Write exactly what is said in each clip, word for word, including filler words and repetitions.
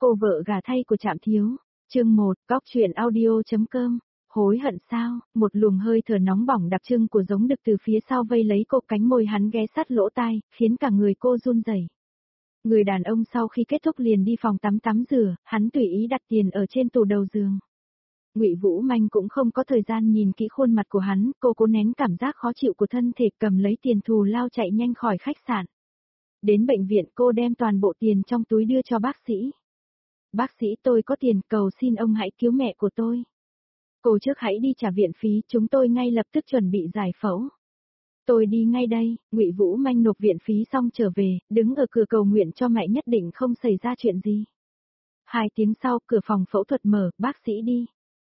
Cô vợ gả thay của Trạm Thiếu. Chương một, Cóc truyện audio.com. Hối hận sao? Một luồng hơi thở nóng bỏng đặc trưng của giống đực từ phía sau vây lấy cô, cánh môi hắn ghé sát lỗ tai, khiến cả người cô run rẩy. Người đàn ông sau khi kết thúc liền đi phòng tắm tắm rửa, hắn tùy ý đặt tiền ở trên tủ đầu giường. Ngụy Vũ Manh cũng không có thời gian nhìn kỹ khuôn mặt của hắn, cô cố nén cảm giác khó chịu của thân thể, cầm lấy tiền thù lao chạy nhanh khỏi khách sạn. Đến bệnh viện cô đem toàn bộ tiền trong túi đưa cho bác sĩ. Bác sĩ, tôi có tiền, cầu xin ông hãy cứu mẹ của tôi. Cô trước hãy đi trả viện phí, chúng tôi ngay lập tức chuẩn bị giải phẫu. Tôi đi ngay đây. Ngụy Vũ Manh nộp viện phí xong trở về, đứng ở cửa cầu nguyện cho mẹ nhất định không xảy ra chuyện gì. Hai tiếng sau, cửa phòng phẫu thuật mở, bác sĩ đi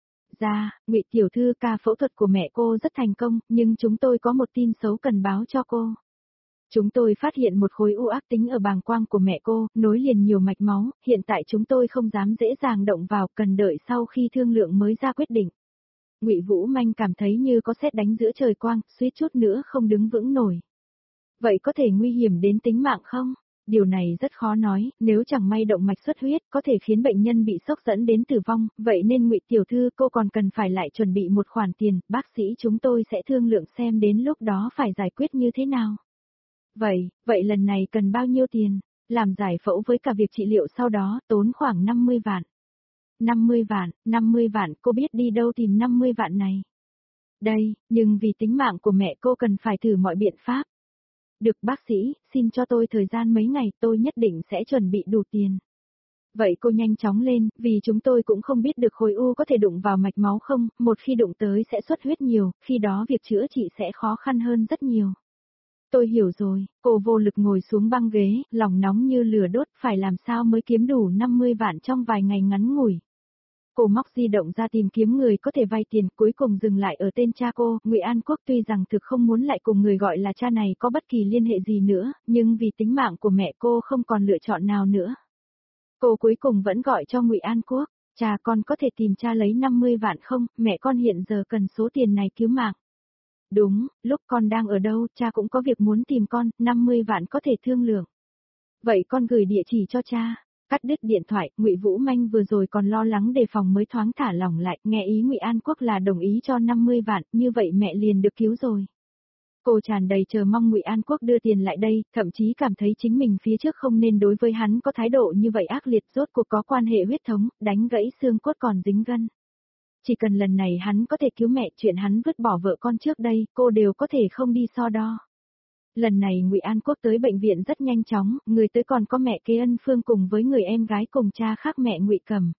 ra. Ngụy tiểu thư, ca phẫu thuật của mẹ cô rất thành công, nhưng chúng tôi có một tin xấu cần báo cho cô. Chúng tôi phát hiện một khối u ác tính ở bàng quang của mẹ cô, nối liền nhiều mạch máu, hiện tại chúng tôi không dám dễ dàng động vào, cần đợi sau khi thương lượng mới ra quyết định. Ngụy Vũ Manh cảm thấy như có sét đánh giữa trời quang, suýt chút nữa không đứng vững nổi. Vậy có thể nguy hiểm đến tính mạng không? Điều này rất khó nói, nếu chẳng may động mạch xuất huyết, có thể khiến bệnh nhân bị sốc dẫn đến tử vong, vậy nên Ngụy tiểu thư, cô còn cần phải lại chuẩn bị một khoản tiền, bác sĩ chúng tôi sẽ thương lượng xem đến lúc đó phải giải quyết như thế nào. Vậy, vậy lần này cần bao nhiêu tiền? Làm giải phẫu với cả việc trị liệu sau đó, tốn khoảng năm mươi vạn. năm mươi vạn, năm mươi vạn, cô biết đi đâu tìm năm mươi vạn này? Đây, nhưng vì tính mạng của mẹ cô cần phải thử mọi biện pháp. Được bác sĩ, xin cho tôi thời gian mấy ngày, tôi nhất định sẽ chuẩn bị đủ tiền. Vậy cô nhanh chóng lên, vì chúng tôi cũng không biết được khối u có thể đụng vào mạch máu không, một khi đụng tới sẽ xuất huyết nhiều, khi đó việc chữa trị sẽ khó khăn hơn rất nhiều. Tôi hiểu rồi, cô vô lực ngồi xuống băng ghế, lòng nóng như lửa đốt, phải làm sao mới kiếm đủ năm mươi vạn trong vài ngày ngắn ngủi. Cô móc di động ra tìm kiếm người có thể vay tiền, cuối cùng dừng lại ở tên cha cô, Ngụy An Quốc, tuy rằng thực không muốn lại cùng người gọi là cha này có bất kỳ liên hệ gì nữa, nhưng vì tính mạng của mẹ cô không còn lựa chọn nào nữa. Cô cuối cùng vẫn gọi cho Ngụy An Quốc, cha, con có thể tìm cha lấy năm mươi vạn không, mẹ con hiện giờ cần số tiền này cứu mạng. Đúng, lúc con đang ở đâu, cha cũng có việc muốn tìm con, năm mươi vạn có thể thương lượng. Vậy con gửi địa chỉ cho cha. Cắt đứt điện thoại, Ngụy Vũ Manh vừa rồi còn lo lắng đề phòng mới thoáng thả lỏng lại, nghe ý Ngụy An Quốc là đồng ý cho năm mươi vạn, như vậy mẹ liền được cứu rồi. Cô tràn đầy chờ mong Ngụy An Quốc đưa tiền lại đây, thậm chí cảm thấy chính mình phía trước không nên đối với hắn có thái độ như vậy ác liệt, rốt cuộc có quan hệ huyết thống, đánh gãy xương cốt còn dính gân. Chỉ cần lần này hắn có thể cứu mẹ, chuyện hắn vứt bỏ vợ con trước đây, cô đều có thể không đi so đo. Lần này Ngụy An Quốc tới bệnh viện rất nhanh chóng, người tới còn có mẹ kế Ân Phương cùng với người em gái cùng cha khác mẹ Ngụy Cầm.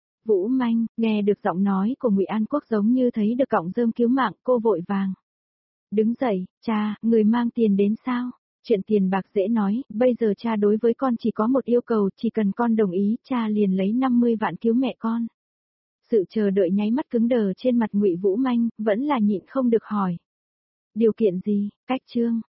Vũ Manh, nghe được giọng nói của Ngụy An Quốc giống như thấy được cọng rơm cứu mạng, cô vội vàng. Đứng dậy, cha, người mang tiền đến sao? Chuyện tiền bạc dễ nói, bây giờ cha đối với con chỉ có một yêu cầu, chỉ cần con đồng ý, cha liền lấy năm mươi vạn cứu mẹ con. Sự chờ đợi nháy mắt cứng đờ trên mặt Ngụy Vũ Manh, vẫn là nhịn không được hỏi. Điều kiện gì? Cách chương,